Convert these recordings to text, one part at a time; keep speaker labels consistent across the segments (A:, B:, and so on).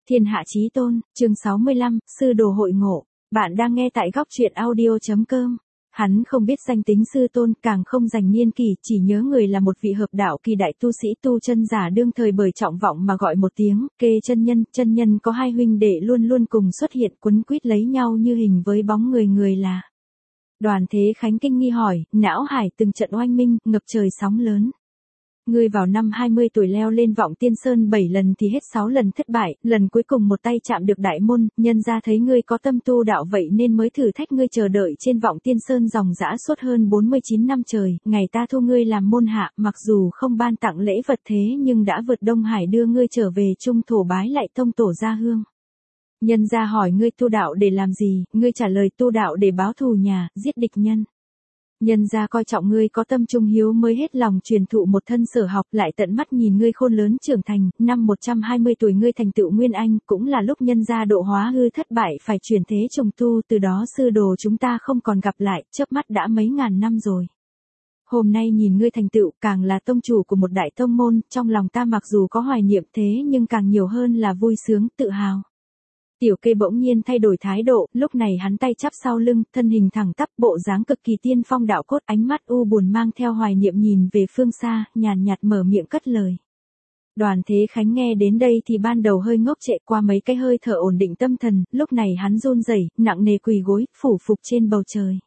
A: Thiên hạ chí tôn, chương 65, sư đồ hội ngộ. Bạn đang nghe tại góc truyện audio.com. Hắn không biết danh tính sư tôn, càng không dành niên kỷ, chỉ nhớ người là một vị hợp đạo kỳ đại tu sĩ tu chân giả đương thời bởi trọng vọng mà gọi một tiếng, kê chân nhân có hai huynh đệ luôn luôn cùng xuất hiện quấn quýt lấy nhau như hình với bóng người là. Đoàn Thế Khánh kinh nghi hỏi, não hải từng trận oanh minh, ngập trời sóng lớn. Ngươi vào năm 20 tuổi leo lên Vọng Tiên Sơn 7 lần thì hết 6 lần thất bại, lần cuối cùng một tay chạm được đại môn, nhân ra thấy ngươi có tâm tu đạo vậy nên mới thử thách ngươi chờ đợi trên Vọng Tiên Sơn dòng dã suốt hơn 49 năm trời, ngày ta thu ngươi làm môn hạ, mặc dù không ban tặng lễ vật thế nhưng đã vượt Đông Hải đưa ngươi trở về trung thổ bái lại tông tổ gia hương. Nhân ra hỏi ngươi tu đạo để làm gì, ngươi trả lời tu đạo để báo thù nhà, giết địch nhân. Nhân ra coi trọng ngươi có tâm trung hiếu mới hết lòng truyền thụ một thân sở học, lại tận mắt nhìn ngươi khôn lớn trưởng thành, năm 120 tuổi ngươi thành tựu Nguyên Anh, cũng là lúc nhân ra độ hóa hư thất bại phải chuyển thế trùng tu, từ đó sư đồ chúng ta không còn gặp lại, chớp mắt đã mấy ngàn năm rồi. Hôm nay nhìn ngươi thành tựu, càng là tông chủ của một đại tông môn, trong lòng ta mặc dù có hoài niệm thế nhưng càng nhiều hơn là vui sướng, tự hào. Tiểu Kê bỗng nhiên thay đổi thái độ, lúc này hắn tay chắp sau lưng, thân hình thẳng tắp, bộ dáng cực kỳ tiên phong đạo cốt, ánh mắt u buồn mang theo hoài niệm nhìn về phương xa, nhàn nhạt mở miệng cất lời. Đoàn Thế Khánh nghe đến đây thì ban đầu hơi ngốc trệ, qua mấy cái hơi thở ổn định tâm thần, lúc này hắn run rẩy, nặng nề quỳ gối, phủ phục trên bầu trời.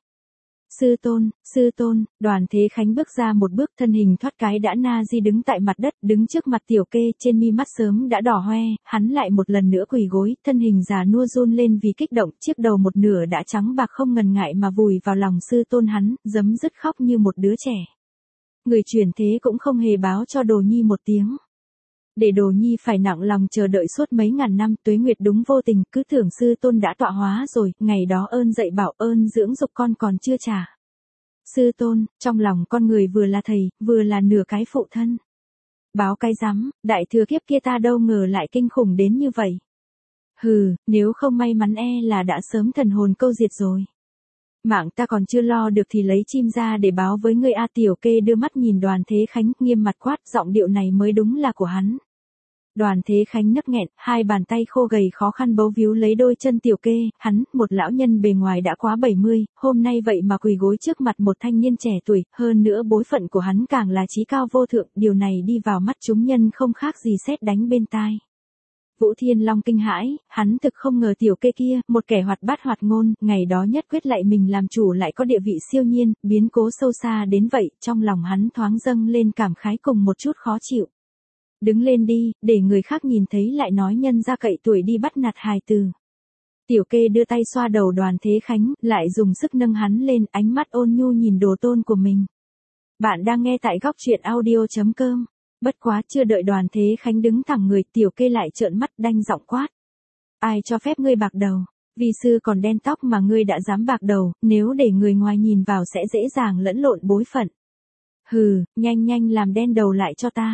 A: Sư tôn, Đoàn Thế Khánh bước ra một bước, thân hình thoát cái đã na di đứng tại mặt đất, đứng trước mặt Tiểu Kê, trên mi mắt sớm đã đỏ hoe, hắn lại một lần nữa quỳ gối, thân hình già nua run lên vì kích động, chiếc đầu một nửa đã trắng bạc không ngần ngại mà vùi vào lòng sư tôn hắn, giấm dứt khóc như một đứa trẻ. Người truyền thế cũng không hề báo cho Đồ Nhi một tiếng. Để Đồ Nhi phải nặng lòng chờ đợi suốt mấy ngàn năm, Tuế Nguyệt đúng vô tình, cứ tưởng sư tôn đã tọa hóa rồi, ngày đó ơn dạy bảo ơn dưỡng dục con còn chưa trả. Sư tôn, trong lòng con người vừa là thầy, vừa là nửa cái phụ thân. Báo cái rắm, đại thừa kiếp kia ta đâu ngờ lại kinh khủng đến như vậy. Hừ, nếu không may mắn là đã sớm thần hồn câu diệt rồi. Mạng ta còn chưa lo được thì lấy chim ra để báo với ngươi a. Tiểu Kê đưa mắt nhìn Đoàn Thế Khánh, nghiêm mặt quát, giọng điệu này mới đúng là của hắn. Đoàn Thế Khánh nấc nghẹn, hai bàn tay khô gầy khó khăn bấu víu lấy đôi chân Tiểu Kê, hắn, một lão nhân bề ngoài đã quá 70, hôm nay vậy mà quỳ gối trước mặt một thanh niên trẻ tuổi, hơn nữa bối phận của hắn càng là chí cao vô thượng, điều này đi vào mắt chúng nhân không khác gì sét đánh bên tai. Vũ Thiên Long kinh hãi, hắn thực không ngờ Tiểu Kê kia, một kẻ hoạt bát hoạt ngôn, ngày đó nhất quyết lại mình làm chủ lại có địa vị siêu nhiên, biến cố sâu xa đến vậy, trong lòng hắn thoáng dâng lên cảm khái cùng một chút khó chịu. Đứng lên đi, để người khác nhìn thấy lại nói nhân ra cậy tuổi đi bắt nạt hài từ. Tiểu Kê đưa tay xoa đầu Đoàn Thế Khánh, lại dùng sức nâng hắn lên, ánh mắt ôn nhu nhìn đồ tôn của mình. Bạn đang nghe tại góc truyện audio.com. Bất quá chưa đợi Đoàn Thế Khánh đứng thẳng người, Tiểu Kê lại trợn mắt đanh giọng quát. Ai cho phép ngươi bạc đầu? Vi sư còn đen tóc mà ngươi đã dám bạc đầu, nếu để người ngoài nhìn vào sẽ dễ dàng lẫn lộn bối phận. Hừ, nhanh làm đen đầu lại cho ta.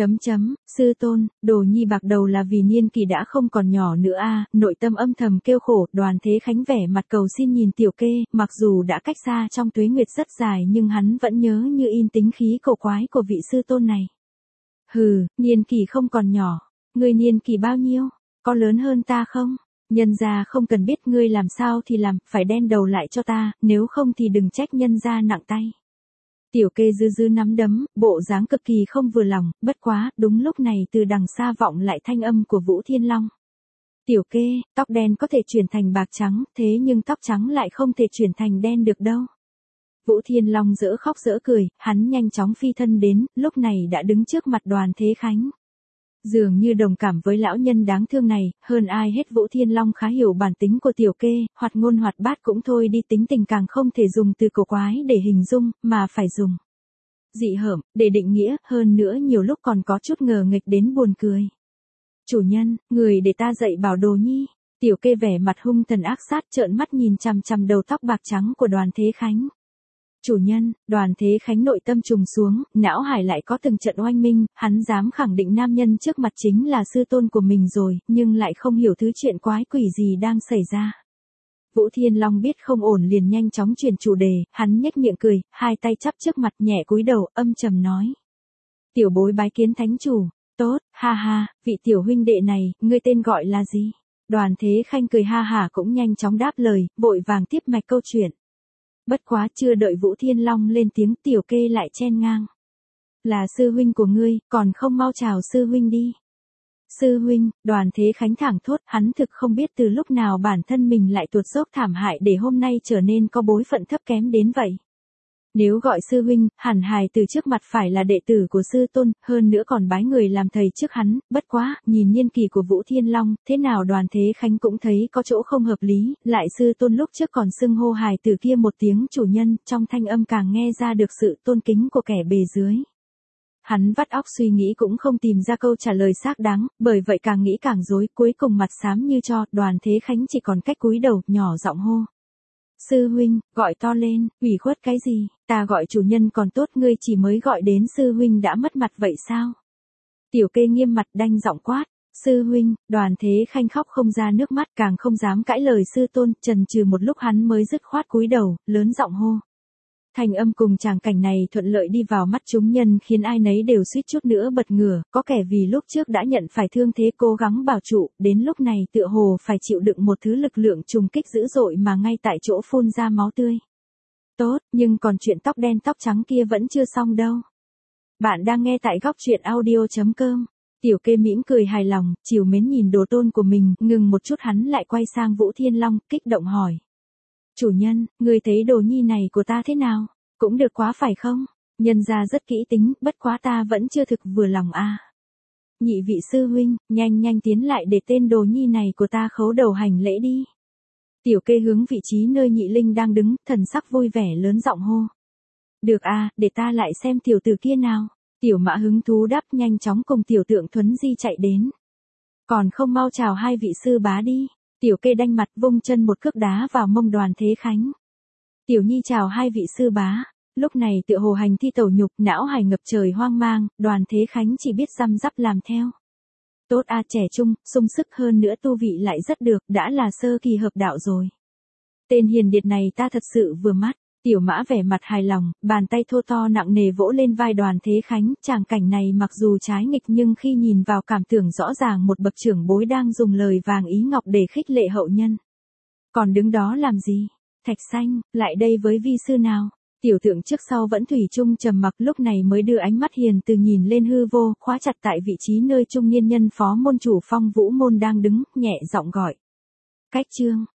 A: Sư tôn, Đồ Nhi bạc đầu là vì niên kỳ đã không còn nhỏ nữa a. Nội tâm âm thầm kêu khổ. Đoàn Thế Khánh vẻ mặt cầu xin nhìn Tiểu Kê, mặc dù đã cách xa trong tuế nguyệt rất dài nhưng hắn vẫn nhớ như in tính khí cổ quái của vị sư tôn này. Hừ, niên kỳ không còn nhỏ, ngươi niên kỳ bao nhiêu, có lớn hơn ta không? Nhân gia không cần biết ngươi làm sao thì làm, phải đen đầu lại cho ta, nếu không thì đừng trách nhân gia nặng tay. Tiểu Kê dư nắm đấm, bộ dáng cực kỳ không vừa lòng, bất quá, đúng lúc này từ đằng xa vọng lại thanh âm của Vũ Thiên Long. Tiểu Kê, tóc đen có thể chuyển thành bạc trắng, thế nhưng tóc trắng lại không thể chuyển thành đen được đâu. Vũ Thiên Long dỡ khóc dỡ cười, hắn nhanh chóng phi thân đến, lúc này đã đứng trước mặt Đoàn Thế Khánh. Dường như đồng cảm với lão nhân đáng thương này, hơn ai hết Vũ Thiên Long khá hiểu bản tính của Tiểu Kê, hoạt ngôn hoạt bát cũng thôi đi, tính tình càng không thể dùng từ cổ quái để hình dung, mà phải dùng dị hợm, để định nghĩa, hơn nữa nhiều lúc còn có chút ngờ nghịch đến buồn cười. Chủ nhân, người để ta dạy bảo Đồ Nhi. Tiểu Kê vẻ mặt hung thần ác sát trợn mắt nhìn chằm chằm đầu tóc bạc trắng của Đoàn Thế Khánh. Chủ nhân, Đoàn Thế Khánh nội tâm trùng xuống, não hải lại có từng trận oanh minh, hắn dám khẳng định nam nhân trước mặt chính là sư tôn của mình rồi, nhưng lại không hiểu thứ chuyện quái quỷ gì đang xảy ra. Vũ Thiên Long biết không ổn liền nhanh chóng chuyển chủ đề, hắn nhếch miệng cười, hai tay chắp trước mặt nhẹ cúi đầu, âm trầm nói. Tiểu bối bái kiến thánh chủ. Tốt, ha ha, vị tiểu huynh đệ này, ngươi tên gọi là gì? Đoàn Thế Khanh cười ha hả cũng nhanh chóng đáp lời, vội vàng tiếp mạch câu chuyện. Bất quá chưa đợi Vũ Thiên Long lên tiếng Tiểu Kê lại chen ngang. Là sư huynh của ngươi, còn không mau chào sư huynh đi. Sư huynh, Đoàn Thế Khánh thẳng thốt, hắn thực không biết từ lúc nào bản thân mình lại tuột dốc thảm hại để hôm nay trở nên có bối phận thấp kém đến vậy. Nếu gọi sư huynh, hẳn hài từ trước mặt phải là đệ tử của sư tôn, hơn nữa còn bái người làm thầy trước hắn, bất quá, nhìn niên kỳ của Vũ Thiên Long, thế nào Đoàn Thế Khánh cũng thấy có chỗ không hợp lý, lại sư tôn lúc trước còn xưng hô hài từ kia một tiếng chủ nhân, trong thanh âm càng nghe ra được sự tôn kính của kẻ bề dưới. Hắn vắt óc suy nghĩ cũng không tìm ra câu trả lời xác đáng, bởi vậy càng nghĩ càng rối, cuối cùng mặt xám như tro, Đoàn Thế Khánh chỉ còn cách cúi đầu, nhỏ giọng hô. Sư huynh, gọi to lên, ủy khuất cái gì, ta gọi chủ nhân còn tốt, ngươi chỉ mới gọi đến sư huynh đã mất mặt vậy sao? Tiểu Kê nghiêm mặt đanh giọng quát, sư huynh, Đoàn Thế Khanh khóc không ra nước mắt, càng không dám cãi lời sư tôn, chần chừ một lúc hắn mới dứt khoát cúi đầu, lớn giọng hô. Thành âm cùng tràng cảnh này thuận lợi đi vào mắt chúng nhân khiến ai nấy đều suýt chút nữa bật ngửa, có kẻ vì lúc trước đã nhận phải thương thế cố gắng bảo trụ, đến lúc này tựa hồ phải chịu đựng một thứ lực lượng trùng kích dữ dội mà ngay tại chỗ phun ra máu tươi. Tốt, nhưng còn chuyện tóc đen tóc trắng kia vẫn chưa xong đâu. Bạn đang nghe tại góc truyện audio.com. Tiểu Kê mỉm cười hài lòng, trìu mến nhìn đồ tôn của mình, ngừng một chút hắn lại quay sang Vũ Thiên Long, kích động hỏi. Chủ nhân, người thấy đồ nhi này của ta thế nào? Cũng được quá phải không? Nhân ra rất kỹ tính, bất quá ta vẫn chưa thực vừa lòng a. Nhị vị sư huynh, nhanh tiến lại để tên đồ nhi này của ta khấu đầu hành lễ đi. Tiểu Kê hướng vị trí nơi Nhị Linh đang đứng, thần sắc vui vẻ lớn giọng hô. Được a, để ta lại xem tiểu tử kia nào. Tiểu Mã hứng thú đáp nhanh chóng cùng tiểu Tượng Thuấn Di chạy đến. Còn không mau chào hai vị sư bá đi. Tiểu Kê đanh mặt vung chân một cước đá vào mông Đoàn Thế Khánh. Tiểu Nhi chào hai vị sư bá. Lúc này tựa hồ hành thi tẩu nhục, não hải ngập trời hoang mang, Đoàn Thế Khánh chỉ biết răm rắp làm theo. Tốt a, trẻ trung, sung sức hơn nữa tu vị lại rất được, đã là sơ kỳ hợp đạo rồi. Tên hiền điệt này ta thật sự vừa mắt. Tiểu Mã vẻ mặt hài lòng, bàn tay thô to nặng nề vỗ lên vai Đoàn Thế Khánh, tràng cảnh này mặc dù trái nghịch nhưng khi nhìn vào cảm tưởng rõ ràng một bậc trưởng bối đang dùng lời vàng ý ngọc để khích lệ hậu nhân. Còn đứng đó làm gì? Thạch Xanh, lại đây với vi sư nào? Tiểu Tượng trước sau vẫn thủy chung trầm mặc, lúc này mới đưa ánh mắt hiền từ nhìn lên hư vô, khóa chặt tại vị trí nơi trung niên nhân phó môn chủ Phong Vũ môn đang đứng, nhẹ giọng gọi. Cách chương